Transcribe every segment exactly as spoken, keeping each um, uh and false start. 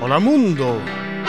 Hola mundo.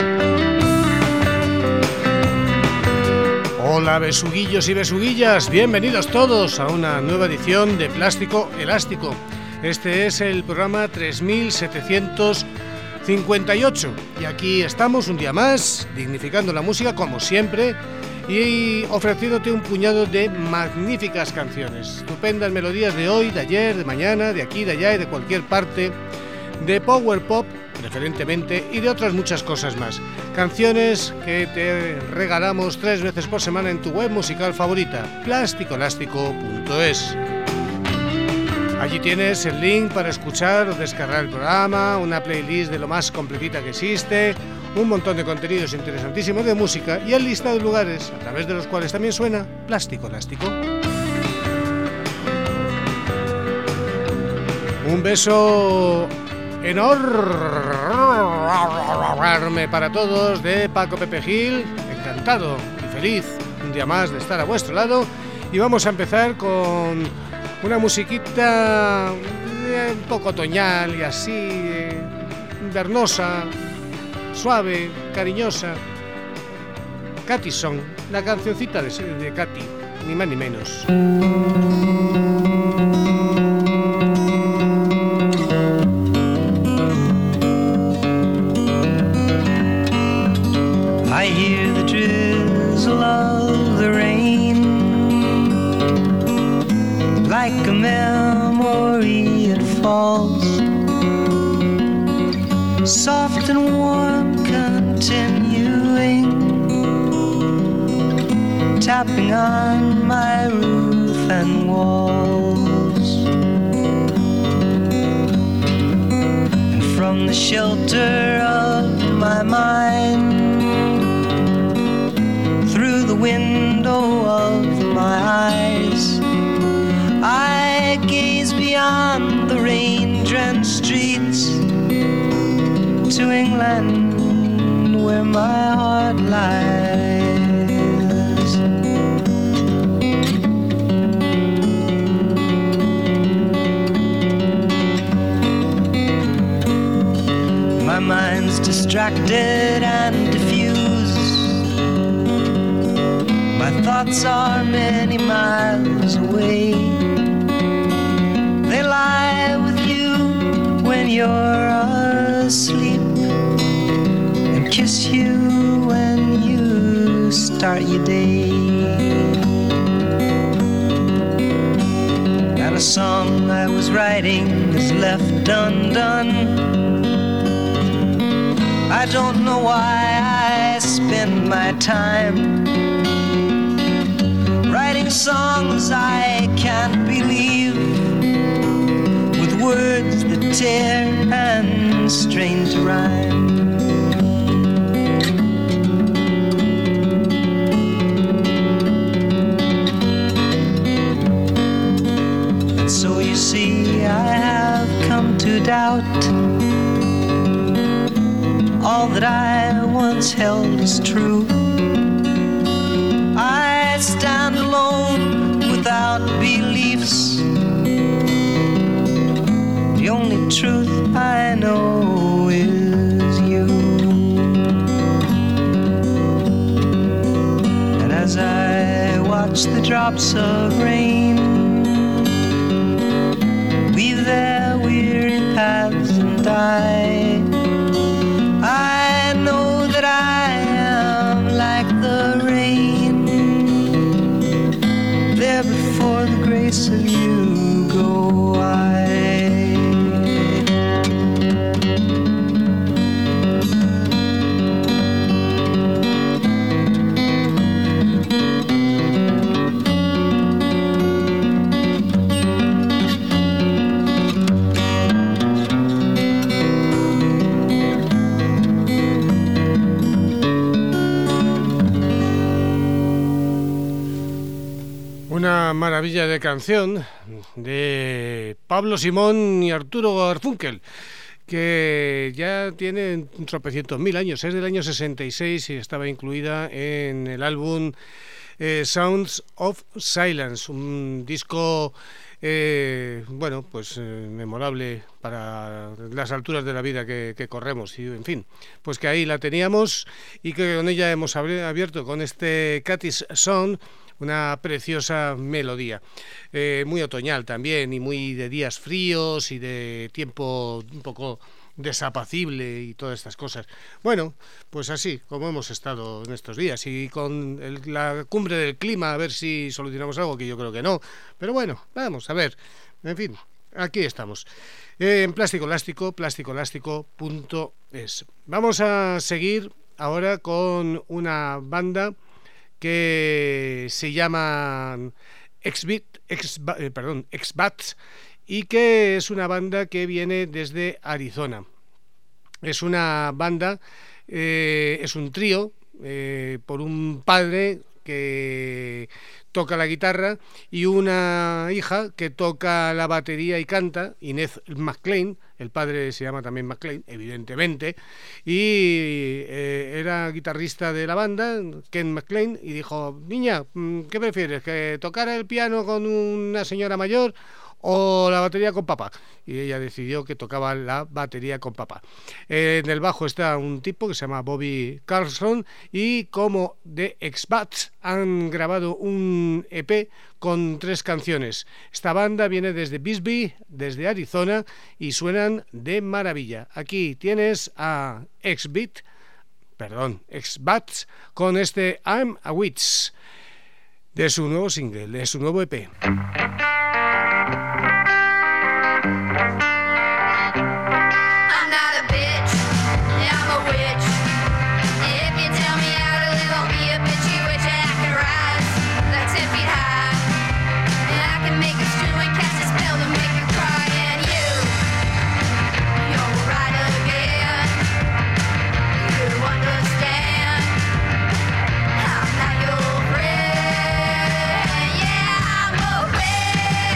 Hola besuguillos y besuguillas, bienvenidos todos a una nueva edición de Plástico Elástico. Este es el programa tres mil setecientos cincuenta y ocho y aquí estamos un día más, dignificando la música como siempre y ofreciéndote un puñado de magníficas canciones, estupendas melodías de hoy, de ayer, de mañana, de aquí, de allá y de cualquier parte, de power pop preferentemente y de otras muchas cosas más. Canciones que te regalamos tres veces por semana en tu web musical favorita, plástico elástico punto es. Allí tienes el link para escuchar o descargar el programa, una playlist de lo más completita que existe, un montón de contenidos interesantísimos de música y el listado de lugares a través de los cuales también suena Plástico Elástico. Un beso enorme para todos de Paco Pepe Gil, encantado y feliz un día más de estar a vuestro lado y vamos a empezar con una musiquita un poco otoñal y así invernosa, suave, cariñosa. Katy Song, la cancioncita de, de Katy, ni más ni menos. I hear the drizzle of the rain, like a memory it falls, soft and warm, continuing, tapping on my roof and walls. And from the shelter of my mind, through the window of my eyes, I gaze beyond the rain-drenched streets to England, where my heart lies. My mind's distracted and diffused, my thoughts are many miles away. They lie with you when you're asleep, and kiss you when you start your day. And a song I was writing is left undone. I don't know why I spend my time writing songs I can't believe, with words that tear and strain to rhyme. And so you see, I have come to doubt all that I once held as true. I stand alone without beliefs. The only truth I know is you. And as I watch the drops of rain weave their weary paths and die, I know that I am like the rain. There before the grace of you go I. Una maravilla de canción de Pablo Simón y Arturo Garfunkel, que ya tiene un tropecientos mil años, es del año sesenta y seis y estaba incluida en el álbum eh, Sounds of Silence, un disco Eh, bueno, pues eh, memorable para las alturas de la vida que, que corremos y en fin, pues que ahí la teníamos y que con ella hemos abierto con este Cat's Song, una preciosa melodía, eh, muy otoñal también y muy de días fríos y de tiempo un poco desapacible y todas estas cosas. Bueno, pues así como hemos estado en estos días y con el, la cumbre del clima, a ver si solucionamos algo, que yo creo que no, pero bueno, vamos a ver, en fin, aquí estamos, eh, en Plástico Elástico, plástico elástico punto es. Vamos a seguir ahora con una banda que se llama X-Bit, X, eh, perdón, X-Bats, y que es una banda que viene desde Arizona. Es una banda, eh, es un trío eh, por un padre que toca la guitarra y una hija que toca la batería y canta, Inez McLean. El padre se llama también McLean, evidentemente, y eh, era guitarrista de la banda, Ken McLean, y dijo: niña, ¿qué prefieres? ¿Que tocara el piano con una señora mayor o la batería con papá? Y ella decidió que tocaba la batería con papá. Eh, en el bajo está un tipo que se llama Bobby Carlson, y como The X-Bats han grabado un E P con tres canciones. Esta banda viene desde Bisbee, desde Arizona, y suenan de maravilla. Aquí tienes a X-Bit, perdón, X-Bats con este I'm a Witch de su nuevo single, de su nuevo E P. Yeah, I'm a witch.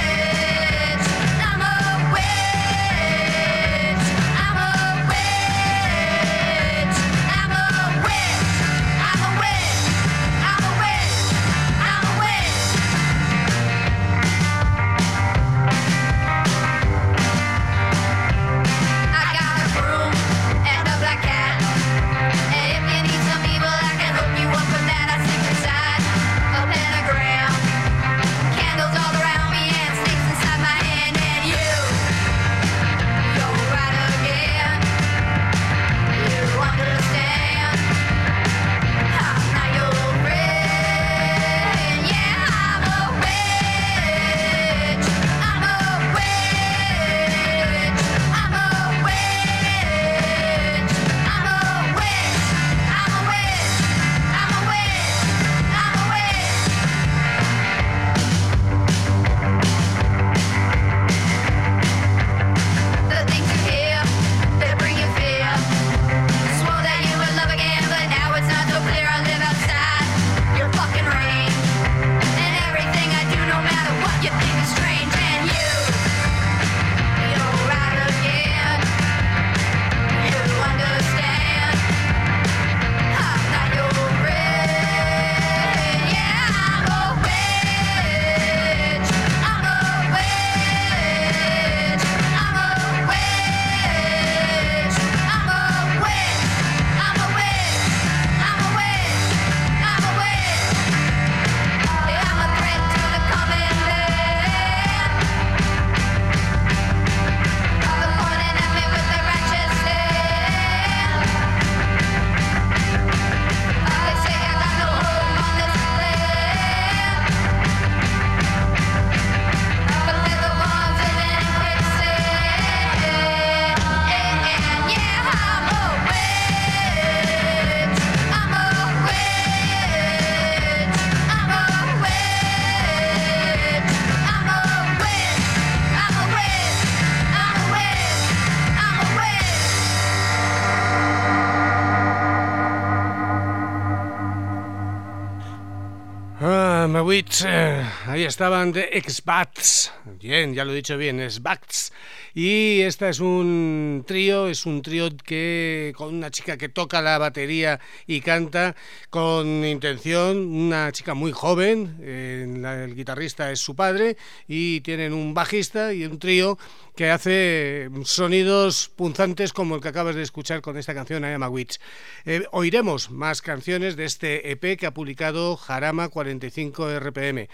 Amawitz, eh, ahí estaban de X-Bats, bien, ya lo he dicho bien, X-Bats, y esta es un trío, es un trío que con una chica que toca la batería y canta con intención, una chica muy joven, eh, la, el guitarrista es su padre y tienen un bajista y un trío que hace sonidos punzantes como el que acabas de escuchar con esta canción I Am a Witch. Eh, oiremos más canciones de este E P que ha publicado Jarama cuarenta y cinco R P M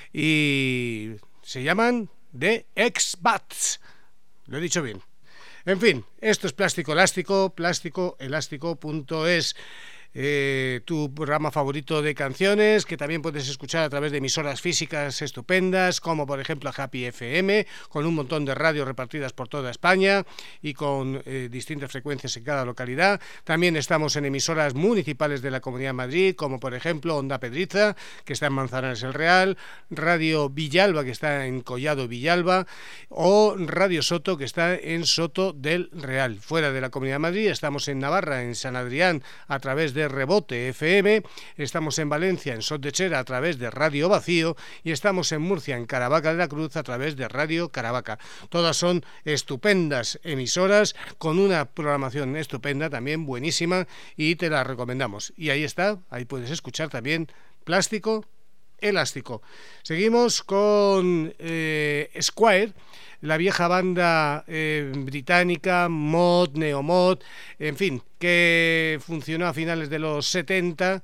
y se llaman The X-Bats. Lo he dicho bien. En fin, esto es Plástico Elástico, plástico elástico punto es. Eh, tu programa favorito de canciones, que también puedes escuchar a través de emisoras físicas estupendas, como por ejemplo Happy F M, con un montón de radios repartidas por toda España y con eh, distintas frecuencias en cada localidad. También estamos en emisoras municipales de la Comunidad de Madrid, como por ejemplo Onda Pedriza, que está en Manzanares el Real, Radio Villalba, que está en Collado Villalba, o Radio Soto, que está en Soto del Real. Fuera de la Comunidad de Madrid estamos en Navarra, en San Adrián, a través de Rebote F M, estamos en Valencia, en Sot de Chera, a través de Radio Vacío, y estamos en Murcia, en Caravaca de la Cruz, a través de Radio Caravaca. Todas son estupendas emisoras, con una programación estupenda, también buenísima, y te la recomendamos. Y ahí está, ahí puedes escuchar también Plástico Elástico. Seguimos con eh, Squire, la vieja banda eh, británica, mod, neomod, en fin, que funcionó a finales de los setenta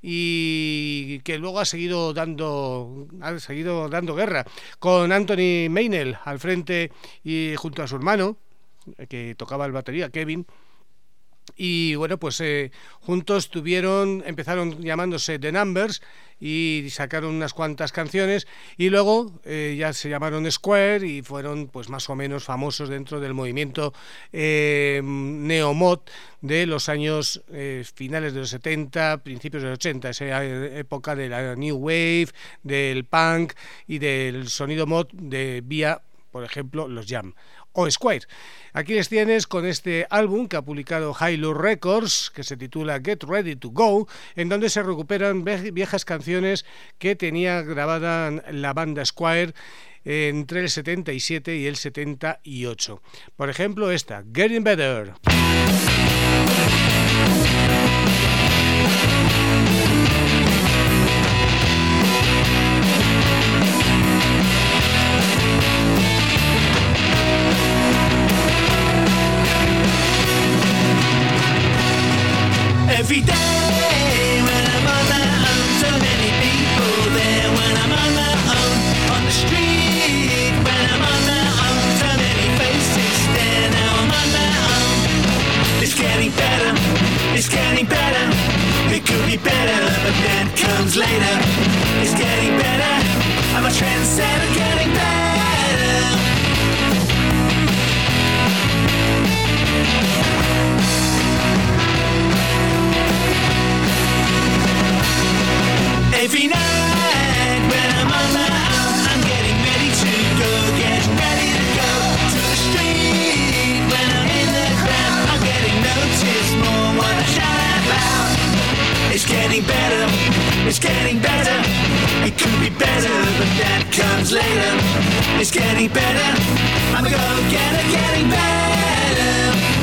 y que luego ha seguido dando ha seguido dando guerra, con Anthony Maynell al frente y junto a su hermano, que tocaba el batería, Kevin. Y bueno, pues eh, juntos tuvieron, empezaron llamándose The Numbers y sacaron unas cuantas canciones y luego eh, ya se llamaron Square y fueron pues más o menos famosos dentro del movimiento eh, neomod de los años eh, finales de los setenta, principios de los ochenta, esa época de la New Wave, del punk y del sonido mod de vía, por ejemplo, los Jam o Squire. Aquí les tienes con este álbum que ha publicado Hilo Records, que se titula Get Ready to Go, en donde se recuperan viejas canciones que tenía grabada la banda Squire entre el setenta y siete y el setenta y ocho. Por ejemplo, esta, Getting Better. Every day when I'm on my own, so many people there when I'm on my own, on the street when I'm on my own, so many faces there, now I'm on my own. It's getting better, it's getting better, it could be better, but that comes later. It's getting better, I'm a trendsetter, getting better. Every night when I'm on my own, I'm getting ready to go, getting ready to go to the street. When I'm in the crowd, I'm getting noticed more, wanna shout out loud. It's getting better, it's getting better, it could be better, but that comes later. It's getting better, I'm a go-getter, getting better.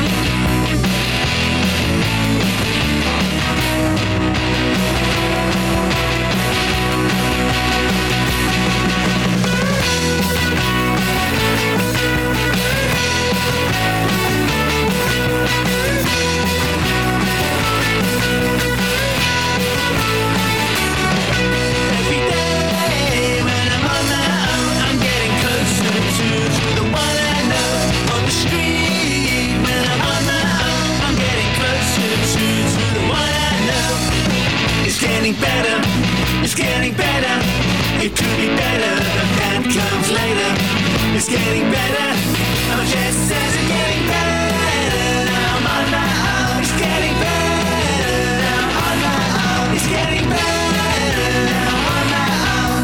Better, it's getting better, it could be better, but that comes later. It's getting better, I'm just says it's getting better, I'm on my own. It's getting better, I'm on my own. It's getting better, I'm on my own.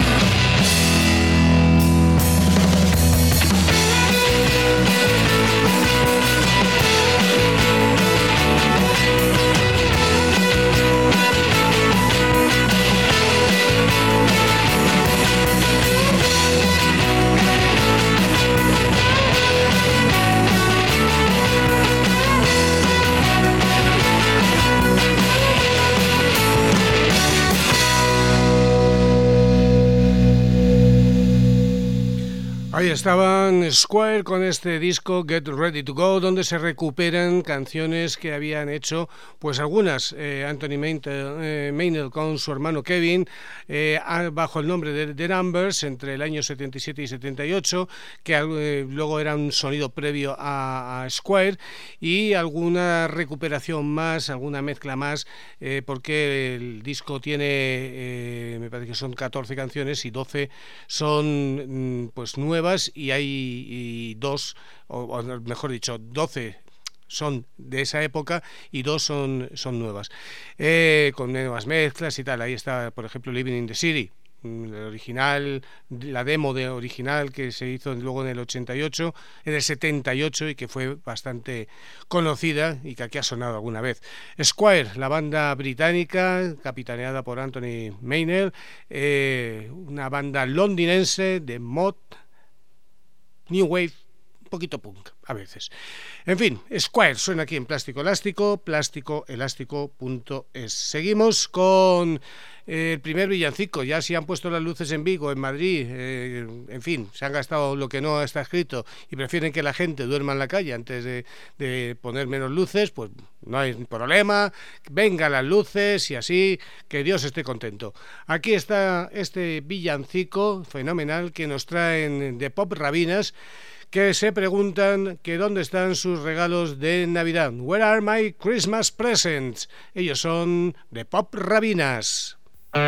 estaban Squire con este disco Get Ready to Go, donde se recuperan canciones que habían hecho, pues algunas, eh, Anthony Maynell con su hermano Kevin, eh, bajo el nombre de The Numbers, entre el año setenta y siete y setenta y ocho, que eh, luego era un sonido previo a, a Squire, y alguna recuperación más, alguna mezcla más, eh, porque el disco tiene, eh, me parece que son catorce canciones y doce son pues nuevas, y hay y dos, o, o mejor dicho, doce son de esa época y dos son, son nuevas, eh, con nuevas mezclas y tal. Ahí está, por ejemplo, Living in the City, el original, la demo de original que se hizo luego en el ochenta y ocho, en el setenta y ocho, y que fue bastante conocida y que aquí ha sonado alguna vez. Squire, la banda británica capitaneada por Anthony Maynell, eh, una banda londinense de mod, new wave, un poquito punk a veces. En fin, Squire suena aquí en Plástico Elástico, plástico elástico punto es. Seguimos con eh, el primer villancico. Ya si han puesto las luces en Vigo, en Madrid, eh, en fin, se han gastado lo que no está escrito y prefieren que la gente duerma en la calle antes de, de poner menos luces, pues no hay problema, vengan las luces y así, que Dios esté contento. Aquí está este villancico fenomenal que nos traen de Pop Rabinas, que se preguntan que dónde están sus regalos de Navidad. Where are my Christmas presents? Ellos son de Pop Rabinas.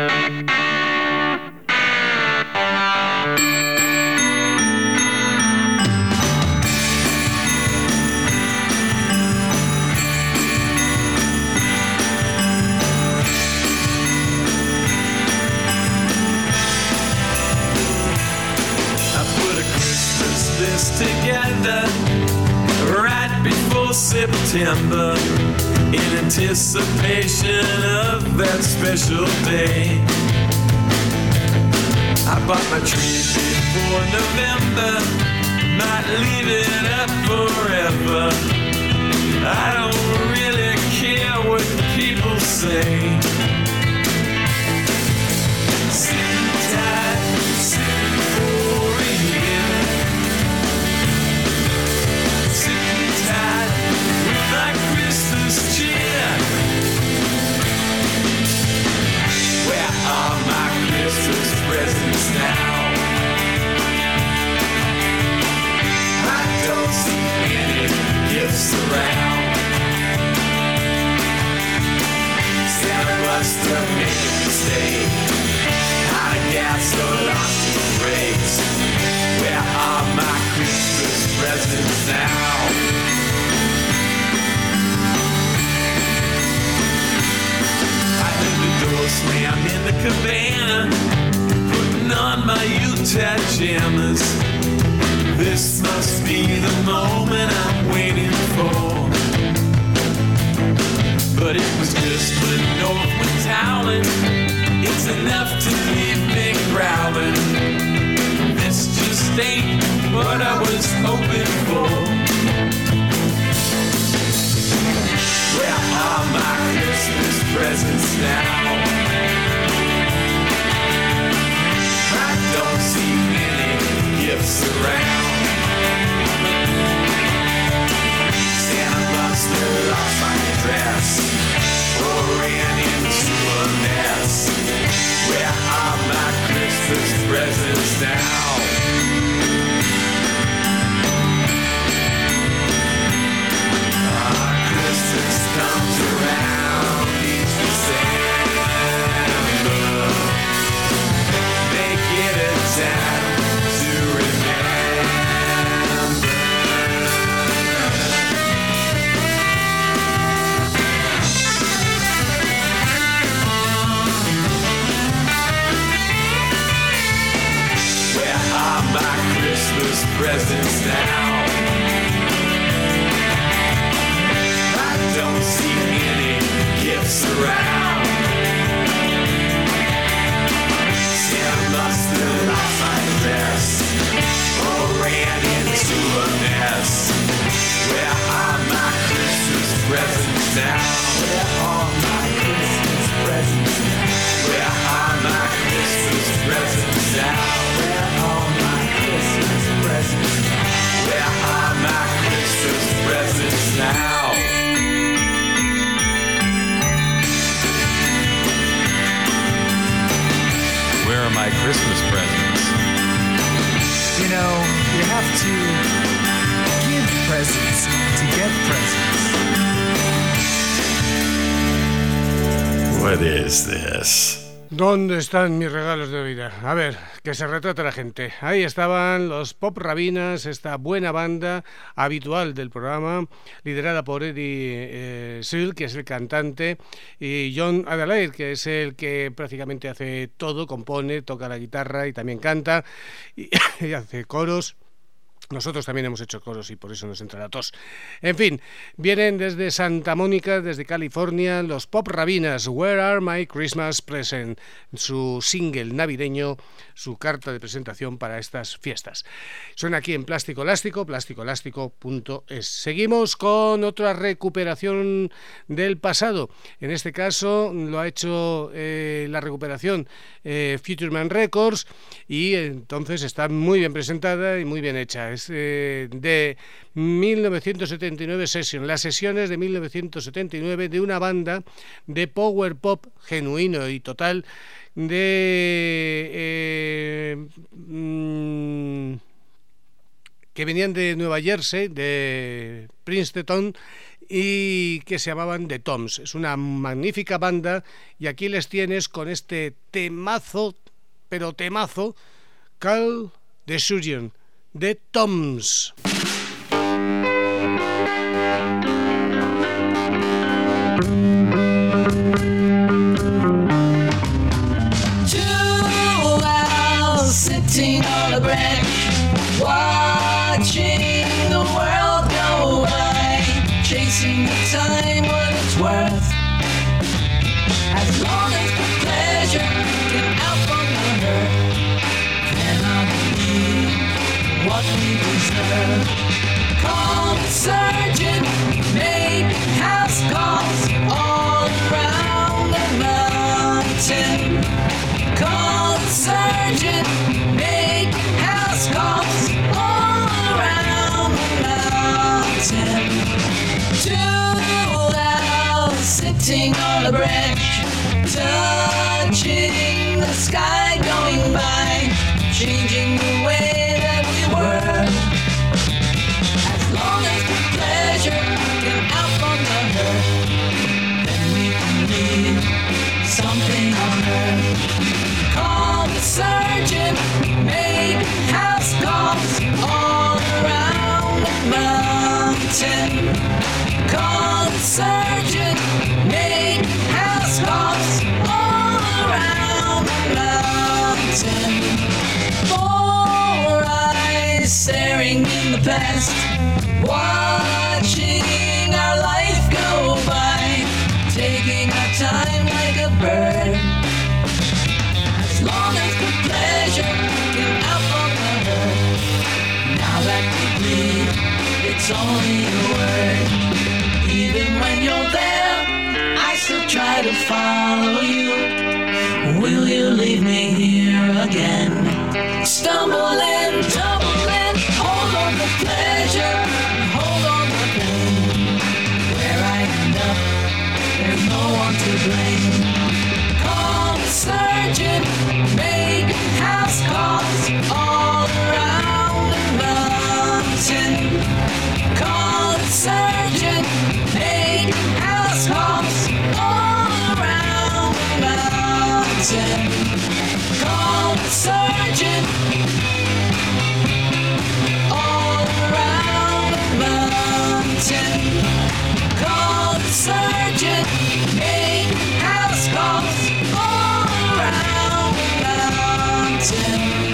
Together right before September, in anticipation of that special day. I bought my tree before November, might leave it up forever. I don't really care what people say. Sitting tight, sitting for a year, with my Christmas cheer. Where are my Christmas presents now? I don't see any gifts around. Santa must have made a mistake. Out of gas or lost in brakes. Where are my Christmas presents now? Slam in the cabana, putting on my Utah jammers. This must be the moment I'm waiting for. But it was just the Northwind howling. It's enough to leave me growling. This just ain't what I was hoping for. Where are my Christmas presents now? I don't see any gifts around. Santa must have lost my dress or ran into a mess. Where are my Christmas presents now? Ah, Christmas comes around each December. Make it a time to remember. of presents. What is this? ¿Dónde están mis regalos de Navidad? A ver, que se retrate la gente. Ahí estaban los Pop Rabinas, esta buena banda habitual del programa, liderada por Eddie eh, Seal, que es el cantante, y John Adelaide, que es el que prácticamente hace todo, compone, toca la guitarra y también canta, y, y hace coros. Nosotros también hemos hecho coros y por eso nos entra la tos. En fin, vienen desde Santa Mónica, desde California, los Pop Rabinas, Where Are My Christmas Presents, su single navideño, su carta de presentación para estas fiestas. Suena aquí en Plástico Elástico, plástico elástico punto es. Seguimos con otra recuperación del pasado. En este caso lo ha hecho eh, la recuperación eh, Future Man Records, y entonces está muy bien presentada y muy bien hecha. Es eh, de mil novecientos setenta y nueve Session, las sesiones de mil novecientos setenta y nueve de una banda de power pop genuino y total de eh, mmm, que venían de Nueva Jersey, de Princeton, y que se llamaban The Toms. Es una magnífica banda y aquí les tienes con este temazo, pero temazo, Call the Surgeon, The Toms. Sitting on a branch, watching the world go by, chasing the time what it's worth. As long as the pleasure can outfront the hurt, cannot believe what we deserve. Call the surgeon, make house calls all around the mountain. Call the surgeon, make house calls all around the mountain. Two owls sitting on a branch, touching the sky going by, changing the way that we were. As long as the pleasure can outfront the hurt, then we can leave something on earth. Call the surgeon, make house calls all around the mountain. Call the surgeon, make house calls all around the mountain. Four eyes staring in the past, watching our life go by, taking our time like a bird. As long as the pleasure can outfront the hurt, now that we bleed, it's only a word. Even when you're there, I still try to follow you. Will you leave me here again? Stumbling, tumbling, hold on the pleasure, hold on the pain. Where I end up, there's no one to blame. Call the surgeon, make house calls all around the mountain. Call the surgeon, make house calls all around the mountain. Call the surgeon, all around the mountain. Call the surgeon, make house calls all around the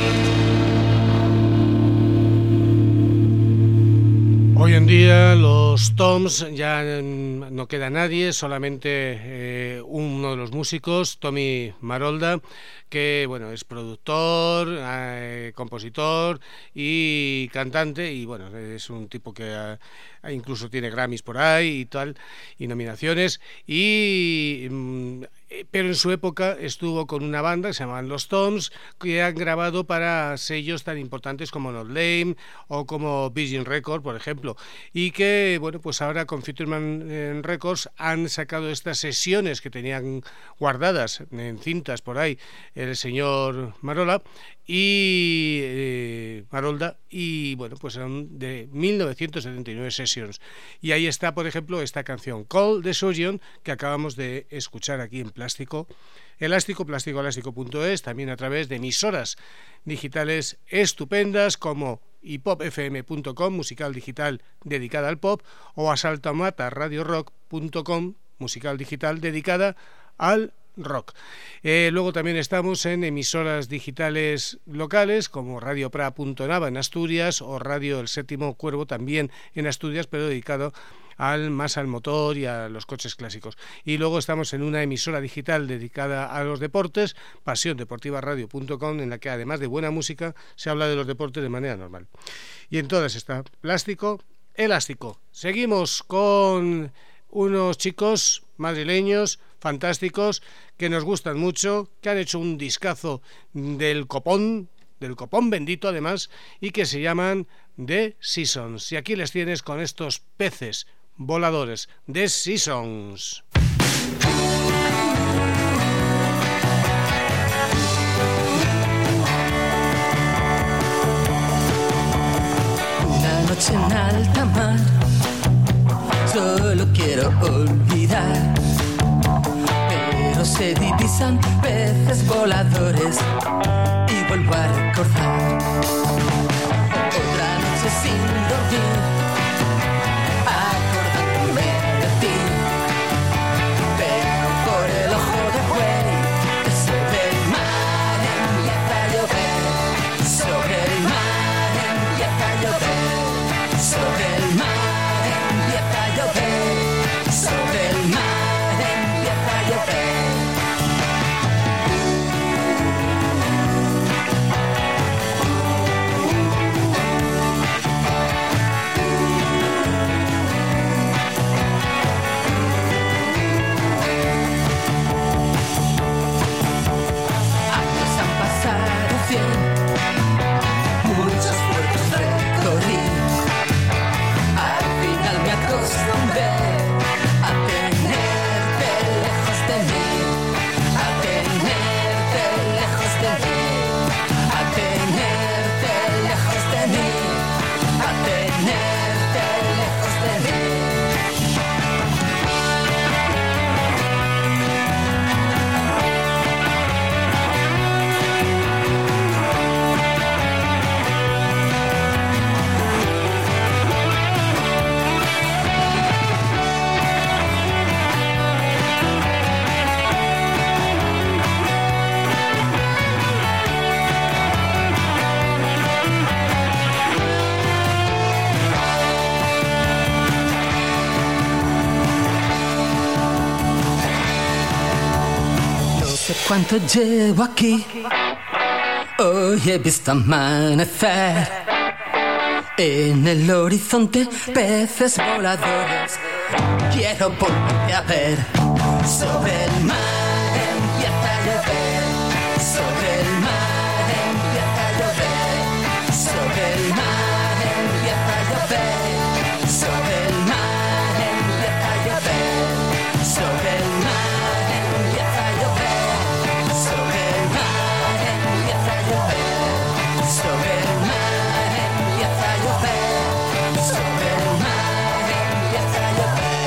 mountain. Hoy en día los Toms ya no queda nadie, solamente eh, uno de los músicos, Tommy Marolda, que bueno, es productor, eh, compositor y cantante, y bueno, es un tipo que eh, incluso tiene Grammys por ahí y tal, y nominaciones, y mm, pero en su época estuvo con una banda que se llamaban Los Toms, que han grabado para sellos tan importantes como Not Lame o como Virgin Records, por ejemplo, y que, bueno, pues ahora con Future Man Records han sacado estas sesiones que tenían guardadas en cintas por ahí el señor Marola, y eh, Marolda, y bueno, pues son de mil novecientos setenta y nueve Sessions. Y ahí está, por ejemplo, esta canción Call the Surgeon, que acabamos de escuchar aquí en Plástico Elástico, plástico elástico punto es, también a través de emisoras digitales estupendas como i pop f m punto com, musical digital dedicada al pop, o asaltomata radio rock punto com, musical digital dedicada al rock. Eh, luego también estamos en emisoras digitales locales como Radio Pra punto Nava en Asturias o Radio El Séptimo Cuervo también en Asturias, pero dedicado al más al motor y a los coches clásicos. Y luego estamos en una emisora digital dedicada a los deportes, pasión deportiva radio punto com, en la que además de buena música se habla de los deportes de manera normal. Y en todas está Plástico Elástico. Seguimos con unos chicos madrileños fantásticos que nos gustan mucho, que han hecho un discazo del copón, del copón bendito además, y que se llaman The Seasons. Y aquí les tienes con estos peces voladores, The Seasons. Una noche en alta mar, solo quiero olvidar, pero se divisan peces voladores y vuelvo a recordar otra noche sin dormir, acordándome de ti, pero por el ojo de buey sobre el mar empieza a llover, sobre el mar empieza a llover, sobre el mar empieza a llover, sobre el mar empieza a llover. Muchos puertos recorrí, al final me acostumbré a tenerte lejos de mí, a tenerte lejos de mí, a tenerte lejos de mí, a tenerte lejos de mí. Cuánto llevo aquí, hoy he visto amanecer en el horizonte peces voladores. Quiero volverte a ver. Sobre el mar empieza a llover, sobre el mar empieza a llover, sobre el mar empieza a llover, sobre el mar empieza a llover, sobre el mar empieza a llover. Sobre el mar empieza a llover, sobre el mar empieza a llover, sobre el mar empieza a llover.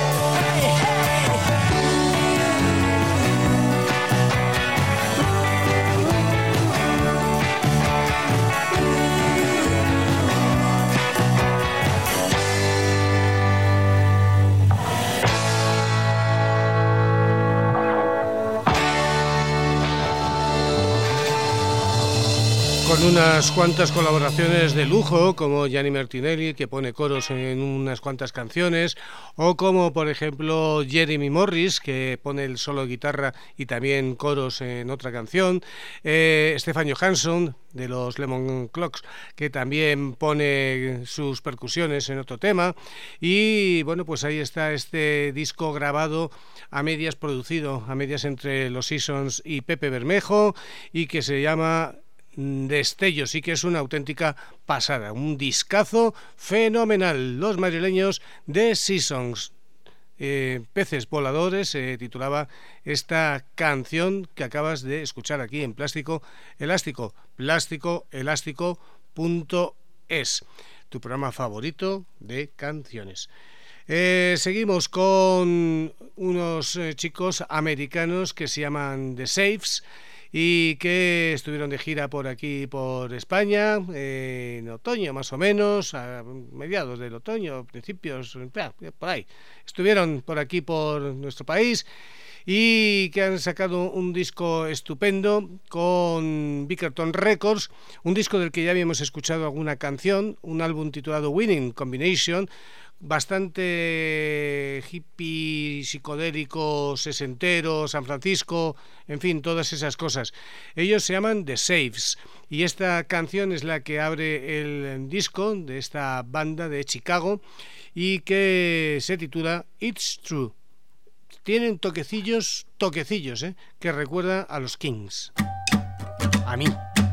Con unas cuantas colaboraciones de lujo, como Gianni Martinelli, que pone coros en unas cuantas canciones, o como, por ejemplo, Jeremy Morris, que pone el solo de guitarra y también coros en otra canción, eh, Stefan Johansson, de los Lemon Clocks, que también pone sus percusiones en otro tema, y bueno, pues ahí está este disco grabado a medias, producido a medias entre los Seasons y Pepe Bermejo, y que se llama Destellos, sí que es una auténtica pasada, un discazo fenomenal. Los madrileños de Seasons, eh, peces voladores, se eh, titulaba esta canción que acabas de escuchar aquí en Plástico Elástico, plástico elástico punto es, tu programa favorito de canciones. Eh, seguimos con unos eh, chicos americanos que se llaman The Safes y que estuvieron de gira por aquí, por España, eh, en otoño más o menos, a mediados del otoño, principios, por ahí. Estuvieron por aquí, por nuestro país, y que han sacado un disco estupendo con Bickerton Records, un disco del que ya habíamos escuchado alguna canción, un álbum titulado Winning Combination, bastante hippie, psicodélico, sesentero, San Francisco, en fin, todas esas cosas. Ellos se llaman The Safes y esta canción es la que abre el disco de esta banda de Chicago y que se titula It's True. Tienen toquecillos, toquecillos, ¿eh? que recuerda a los Kings. A mí.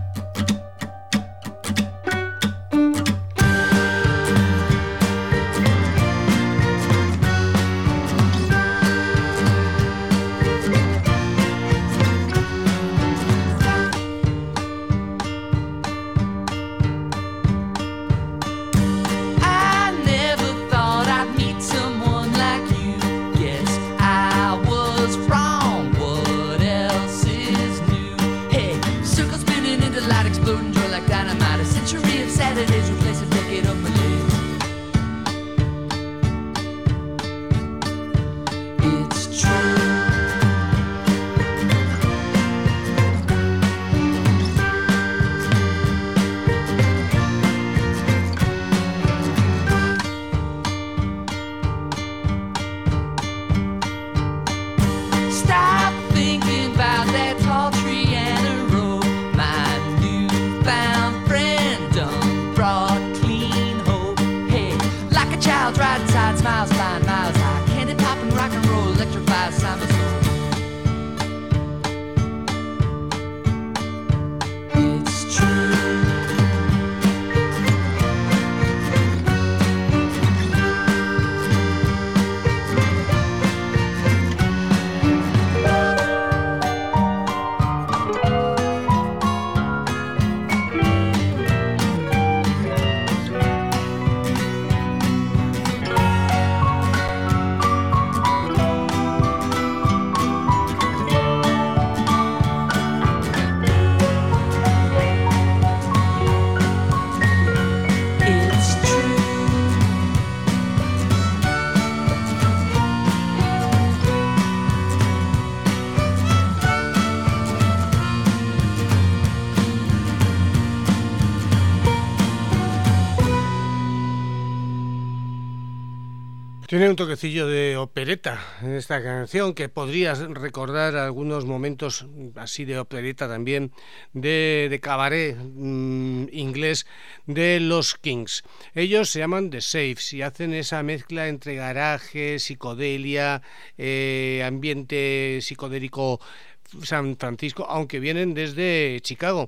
Tiene un toquecillo de opereta en esta canción que podrías recordar algunos momentos así de opereta también de, de cabaret mmm, inglés de los Kings. Ellos se llaman The Safes y hacen esa mezcla entre garaje, psicodelia, eh, ambiente psicodélico San Francisco, aunque vienen desde Chicago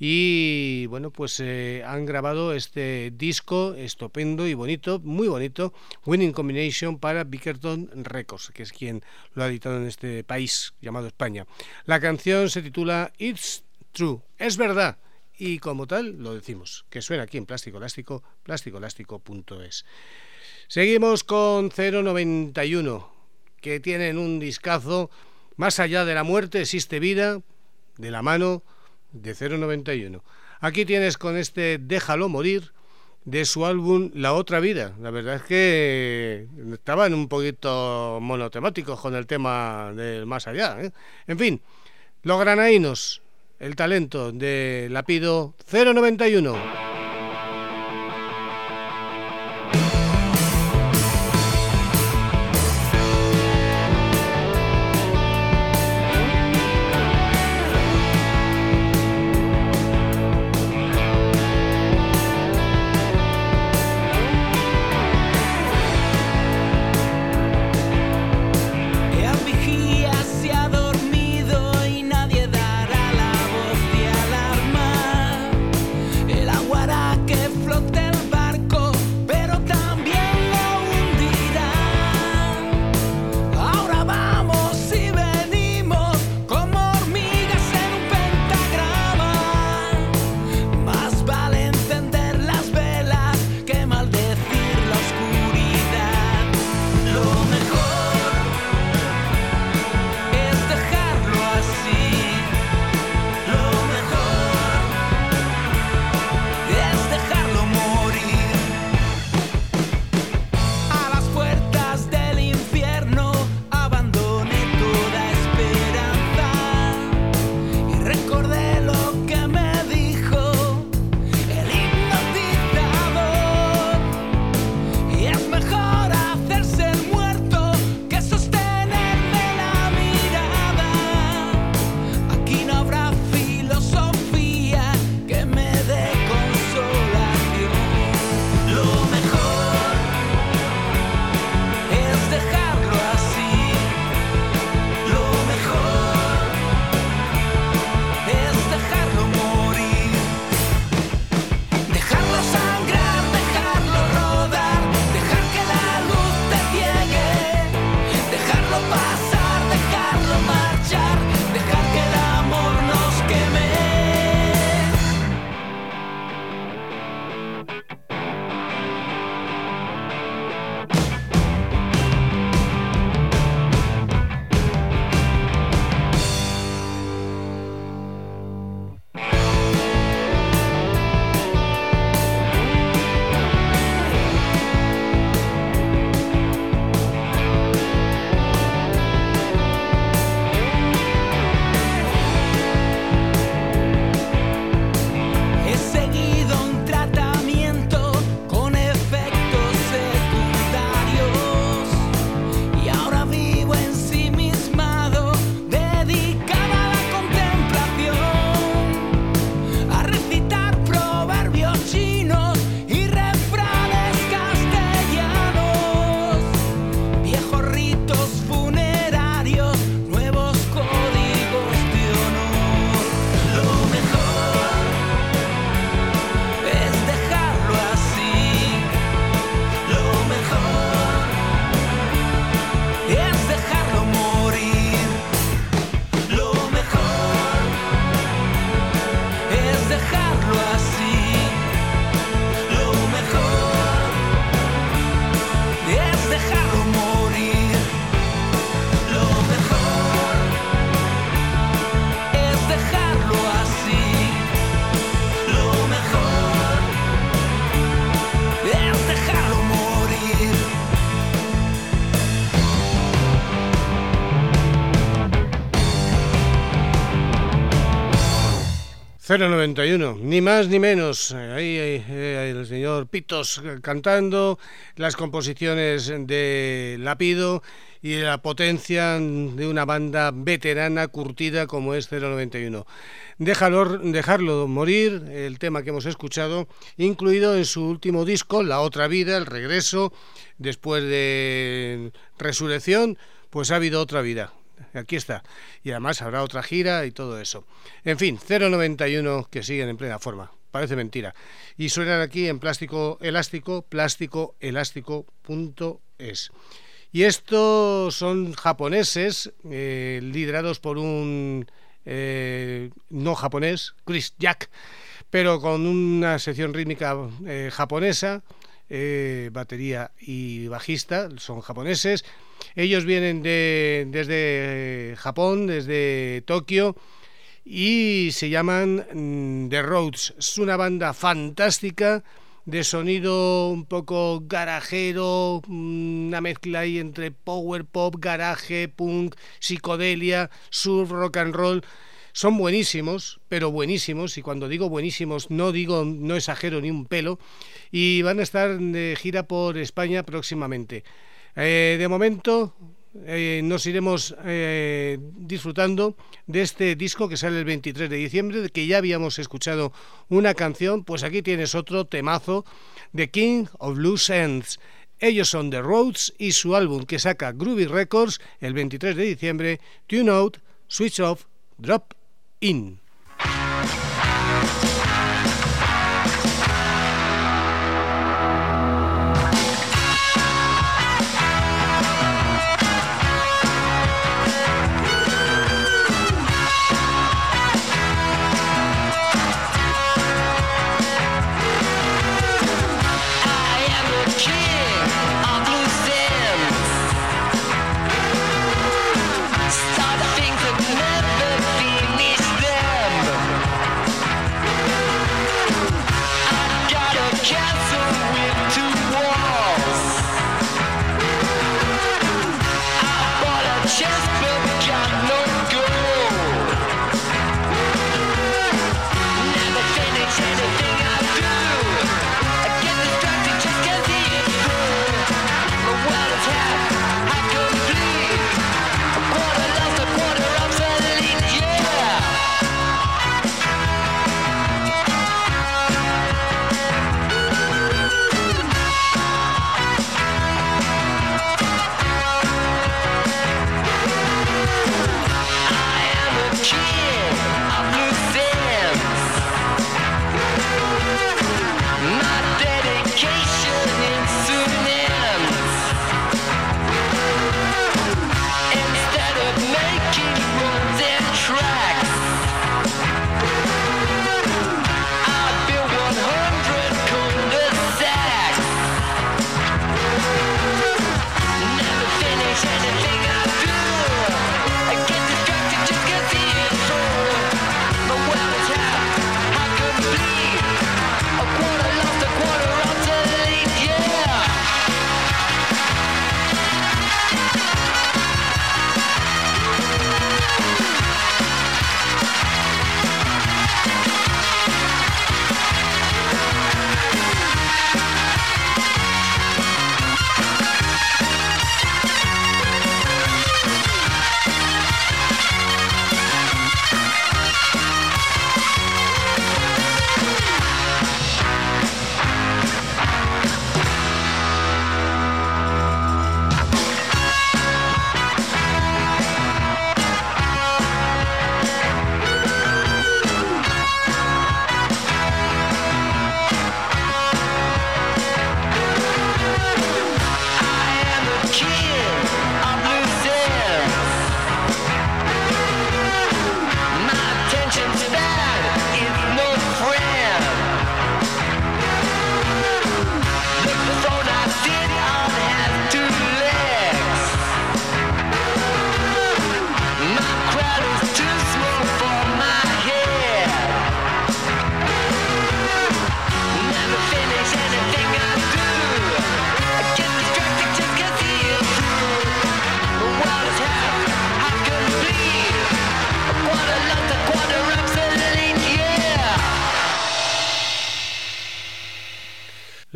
y bueno, pues eh, han grabado este disco estupendo y bonito, muy bonito, Winning Combination para Bickerton Records, que es quien lo ha editado en este país llamado España. La canción se titula It's True, es verdad, y como tal lo decimos, que suena aquí en Plástico Elástico, plástico elástico punto es. Seguimos con cero noventa y uno, que tienen un discazo. Más allá de la muerte existe vida, de la mano de cero noventa y uno. Aquí tienes con este Déjalo morir de su álbum La otra vida. La verdad es que estaban un poquito monotemáticos con el tema del más allá, ¿eh? En fin, los granadinos, el talento de Lapido cero noventa y uno. El agua cero noventa y uno, ni más ni menos. Ahí eh, el señor Pitos cantando, las composiciones de Lapido y la potencia de una banda veterana, curtida como es cero noventa y uno. Déjalo, dejarlo morir, el tema que hemos escuchado, incluido en su último disco, La Otra Vida, El Regreso, después de Resurrección, pues ha habido otra vida. Aquí está, y además habrá otra gira y todo eso. En fin, cero noventa y uno que siguen en plena forma, parece mentira. Y suenan aquí en Plástico Elástico, plástico elástico punto es. Y estos son japoneses, eh, liderados por un eh, no japonés, Chris Jack, pero con una sección rítmica eh, japonesa, eh, batería y bajista, son japoneses. Ellos vienen de, desde Japón, desde Tokio, y se llaman mm, The Roads. Es una banda fantástica, de sonido un poco garajero, una mezcla ahí entre power pop, garaje, punk, psicodelia, surf, rock and roll. Son buenísimos, pero buenísimos, y cuando digo buenísimos no digo, no exagero ni un pelo, y van a estar de gira por España próximamente. Eh, de momento eh, nos iremos eh, disfrutando de este disco que sale el veintitrés de diciembre, de que ya habíamos escuchado una canción. Pues aquí tienes otro temazo de King of Loose Ends. Ellos son The Roads y su álbum que saca Groovy Records el veintitrés de diciembre, Tune Out, Switch Off, Drop In. Start things that never finished there.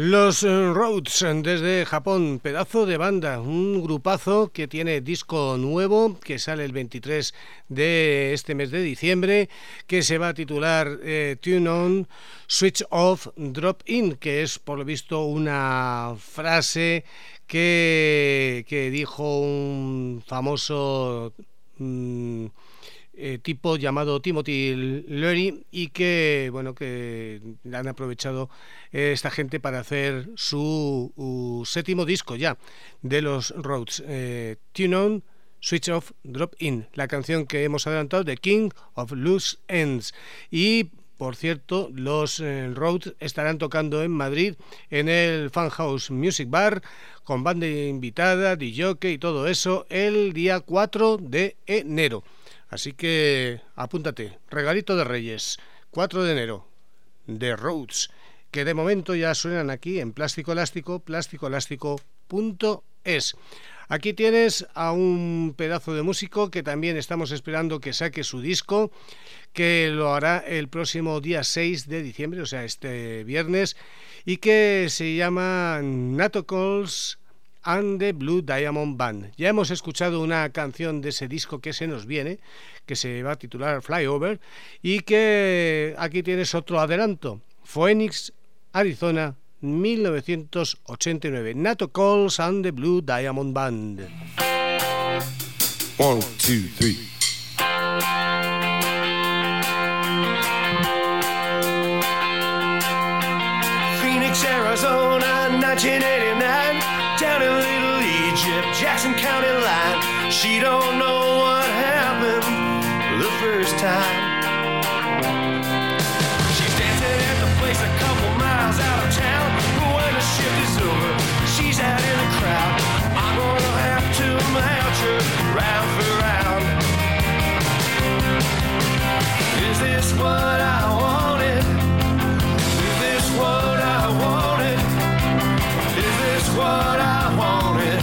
Los Rhodes desde Japón, pedazo de banda, un grupazo que tiene disco nuevo que sale el veintitrés de este mes de diciembre, que se va a titular eh, Tune On, Switch Off, Drop In, que es por lo visto una frase que, que dijo un famoso mmm, Eh, tipo llamado Timothy Leary, y que bueno que han aprovechado eh, esta gente para hacer su uh, séptimo disco ya de los Rhodes. eh, Tune On, Switch Off, Drop In, la canción que hemos adelantado de King of Loose Ends. Y por cierto, los eh, Rhodes estarán tocando en Madrid en el Funhouse Music Bar con banda invitada, D J y todo eso el día cuatro de enero. Así que apúntate, regalito de Reyes, cuatro de enero, de Rhodes, que de momento ya suenan aquí en Plástico Elástico, plástico elástico punto es. Aquí tienes a un pedazo de músico que también estamos esperando que saque su disco, que lo hará el próximo día seis de diciembre, o sea, este viernes, y que se llama Nato Calls and the Blue Diamond Band. Ya hemos escuchado una canción de ese disco que se nos viene, que se va a titular Flyover, y que aquí tienes otro adelanto, Phoenix, Arizona, mil novecientos ochenta y nueve, Nato Calls and the Blue Diamond Band. One, two, three. Phoenix, Arizona, nineteen eighty-nine. Down in Little Egypt, Jackson County line. She don't know what happened the first time. She's dancing at the place a couple miles out of town. But when the shift is over, she's out in the crowd. I'm gonna have to match her round for round. Is this what I wanted? Is this what I wanted? Is this what I wanted?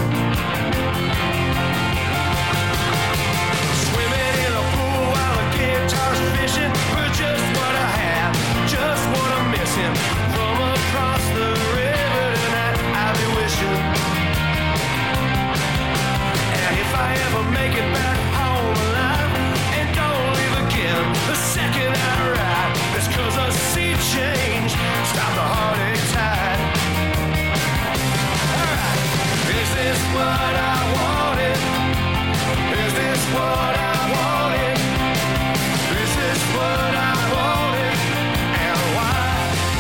Swimming in a pool while the guitar's fishing for just what I have, just what I'm missing. From across the river tonight, I'll be wishing. And if I ever make it back home alive and don't leave again the second I ride, it's 'cause a sea change stopped the heartache tide. Is this what I wanted? Is this what I wanted? Is this what I wanted? And why?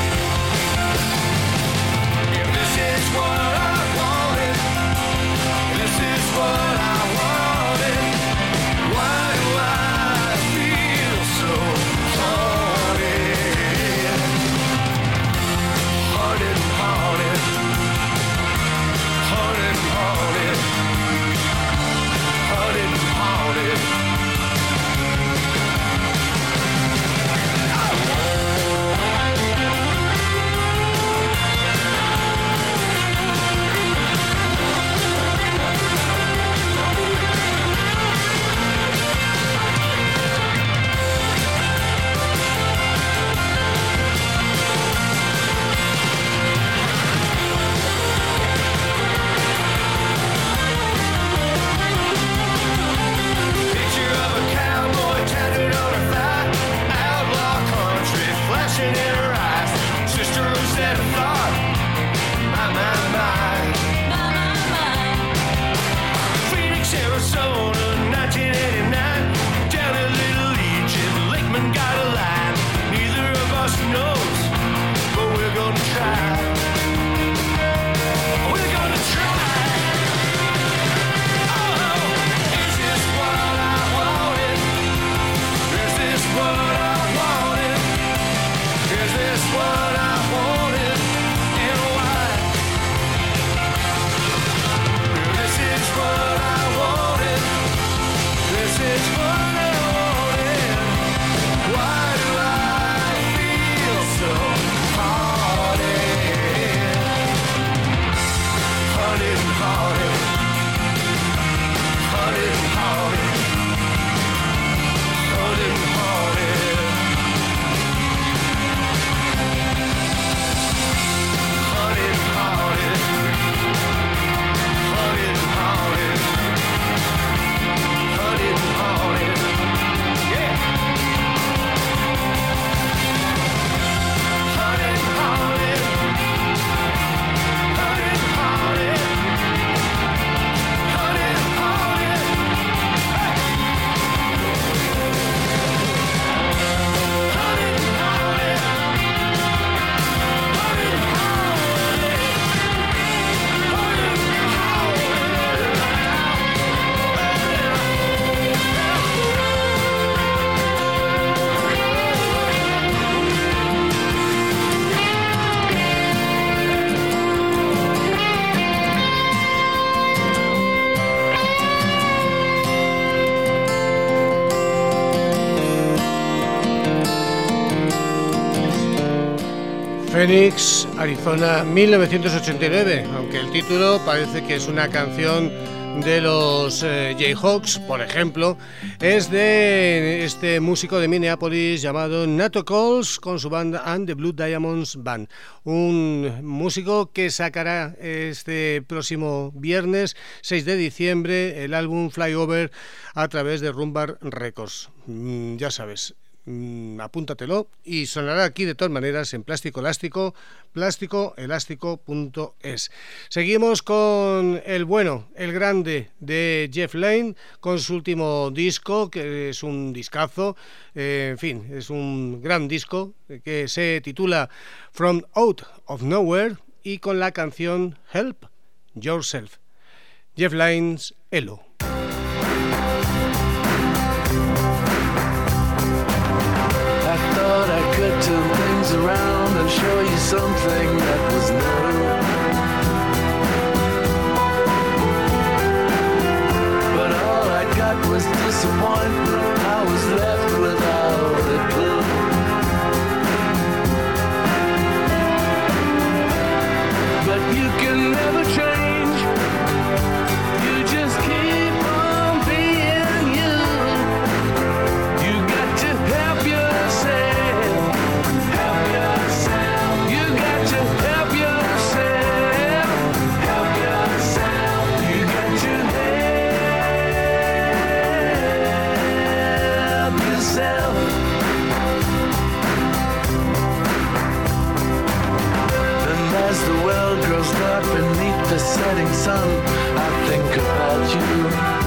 If this is what I wanted, this is what I wanted. Phoenix, Arizona, mil novecientos ochenta y nueve, aunque el título parece que es una canción de los eh, Jayhawks, por ejemplo, es de este músico de Minneapolis llamado Nato Coles con su banda And the Blue Diamonds Band, un músico que sacará este próximo viernes seis de diciembre el álbum Flyover a través de Rumbar Records. Mm, ya sabes, apúntatelo y sonará aquí de todas maneras en Plástico Elástico, plástico elástico punto es. Seguimos con el bueno, el grande de Jeff Lynne con su último disco, que es un discazo, eh, en fin, es un gran disco que se titula From Out of Nowhere y con la canción Help Yourself. Jeff Lynne's Elo. Turn things around and show you something that was new. But all I got was disappointment. I was left without a clue. But you can never change. You just keep on being you. You got to help yourself. As the world grows dark beneath the setting sun, I think about you.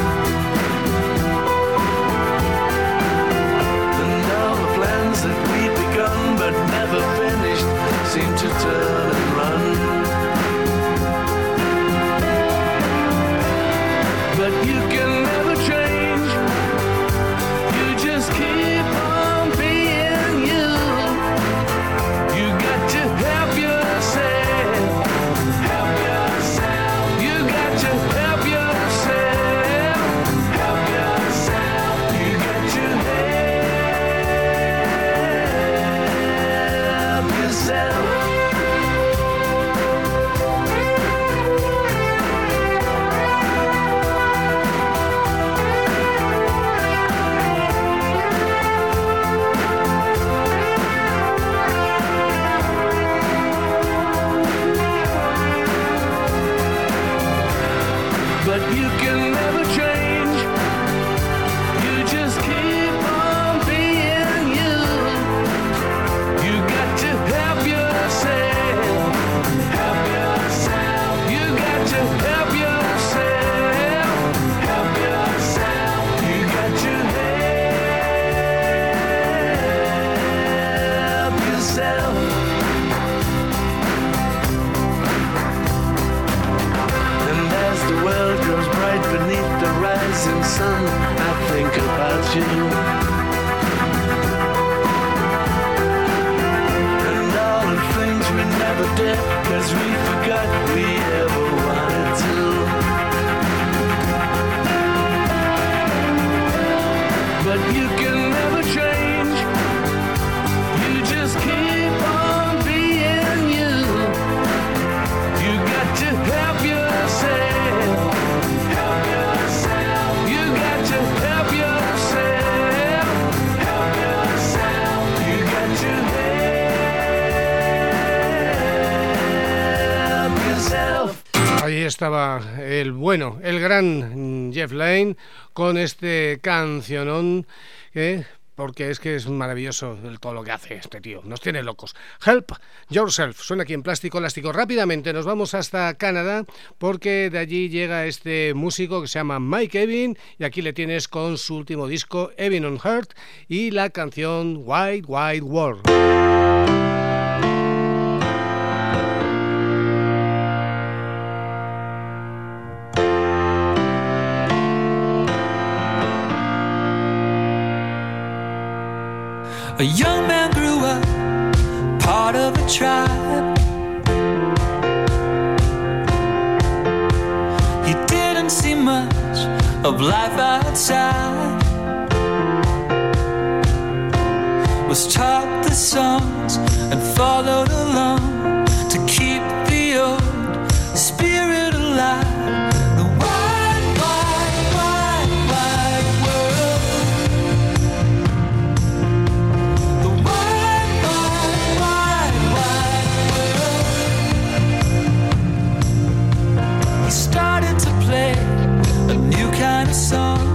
And all the plans that we'd begun but never finished seem to turn and run. But you can never change. You just keep on being you. You got to help yourself. Sun, I think about you. And all the things we never did, 'cause we forgot we ever wanted to. But you can never change. You just keep on being you. You got to help yourself. Ahí estaba el bueno, el gran Jeff Lynne con este cancionón, ¿eh? Porque es que es maravilloso todo lo que hace este tío, nos tiene locos. Help Yourself, suena aquí en Plástico Elástico. Rápidamente nos vamos hasta Canadá, porque de allí llega este músico que se llama Mike Evin, y aquí le tienes con su último disco, Evin on Heart, y la canción Wide Wide World. A young man grew up, part of a tribe. He didn't see much of life outside. Was taught the songs and followed along to keep the old spirit alive. The wide, wide, wide, wide world. The wide, wide, wide, wide world. He started to play a new kind of song.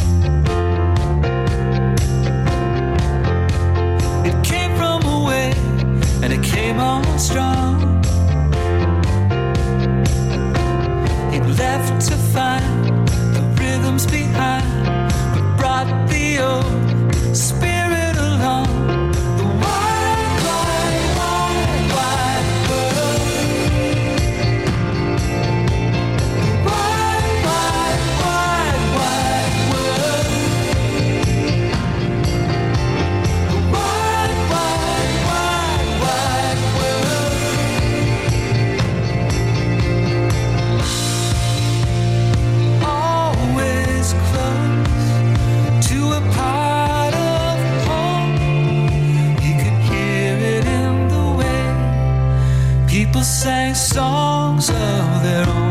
And it came on strong. It left to find the rhythms behind, but brought the old spirit along. The wide, wide, wide, wide world. The wide, wide, wide, wide world. The wide, wide, wide, wide world. Always close to a part of home. You could hear it in the way people sang songs of their own.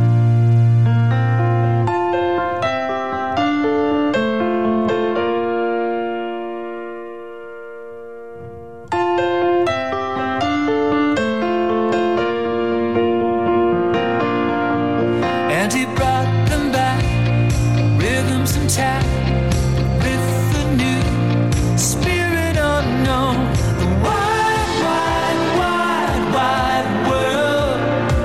And he brought them back, rhythms intact, with the new spirit unknown. The wide, wide, wide, wide world.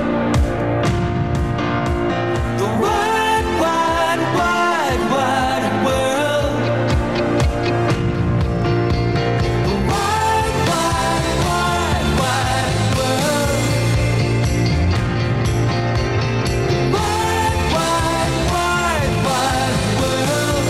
The wide, wide, wide, wide world. The wide, wide, wide, wide world. Wide, wide, wide, wide world.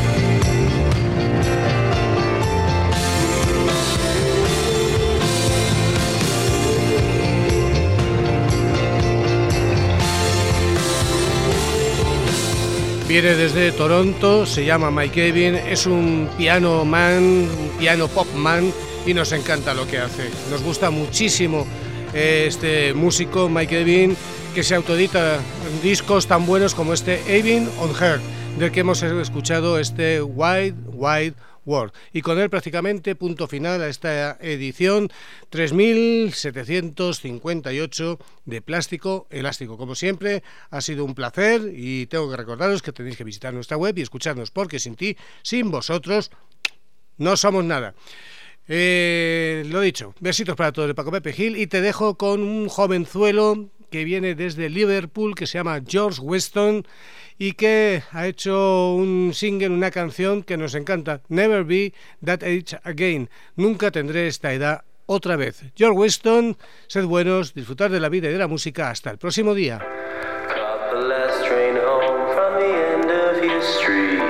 Viene desde Toronto, se llama Mike Evin, es un piano man, un piano pop man y nos encanta lo que hace. Nos gusta muchísimo eh, este músico Mike Evin, que se autoedita discos tan buenos como este Evin on Heart, del que hemos escuchado este Wide Wide World. Y con él prácticamente punto final a esta edición tres mil setecientos cincuenta y ocho de Plástico Elástico. Como siempre, ha sido un placer y tengo que recordaros que tenéis que visitar nuestra web y escucharnos, porque sin ti, sin vosotros, no somos nada. Eh, lo dicho, besitos para todos de Paco Pepe Gil, y te dejo con un jovenzuelo que viene desde Liverpool, que se llama George Weston, y que ha hecho un single, una canción que nos encanta, Never Be That Age Again, nunca tendré esta edad otra vez. George Weston, sed buenos, disfrutar de la vida y de la música, hasta el próximo día. Caught the last train home from the end of your street.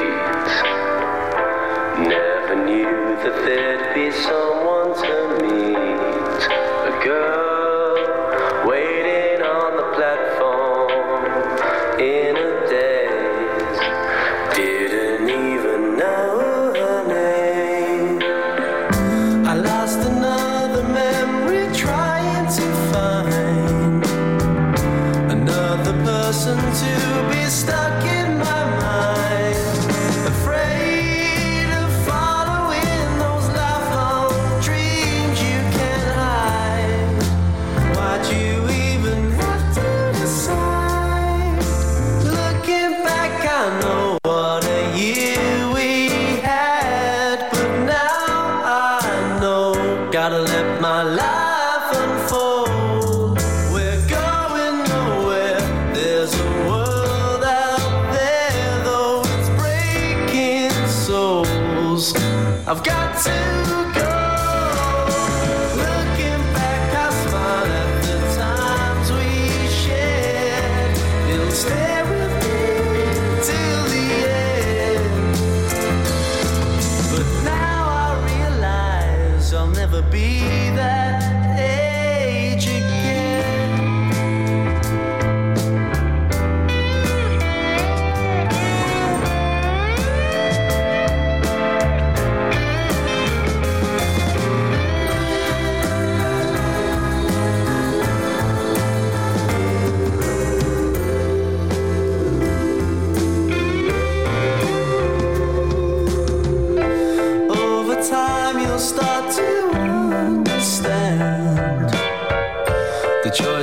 Never knew that there'd be someone to meet. A girl waiting on the platform in a daze. Didn't even know her name. I lost another memory trying to find another person to be stuck in my mind. Afraid of following those lifelong dreams you can't hide. Why'd you even have to decide? Looking back, I know what a year we had, but now I know. Gotta let my life unfold. We're going nowhere. There's a world out there, though it's breaking souls. I've got to go. Looking back, I smile at the times we shared. It'll stay with me till the end. But now I realize I'll never be that age again.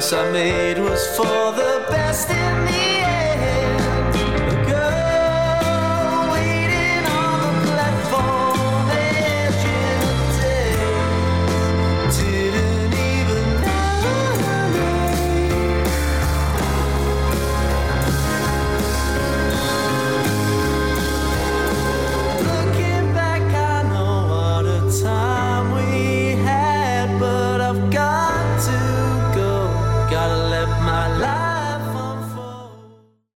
I made was for the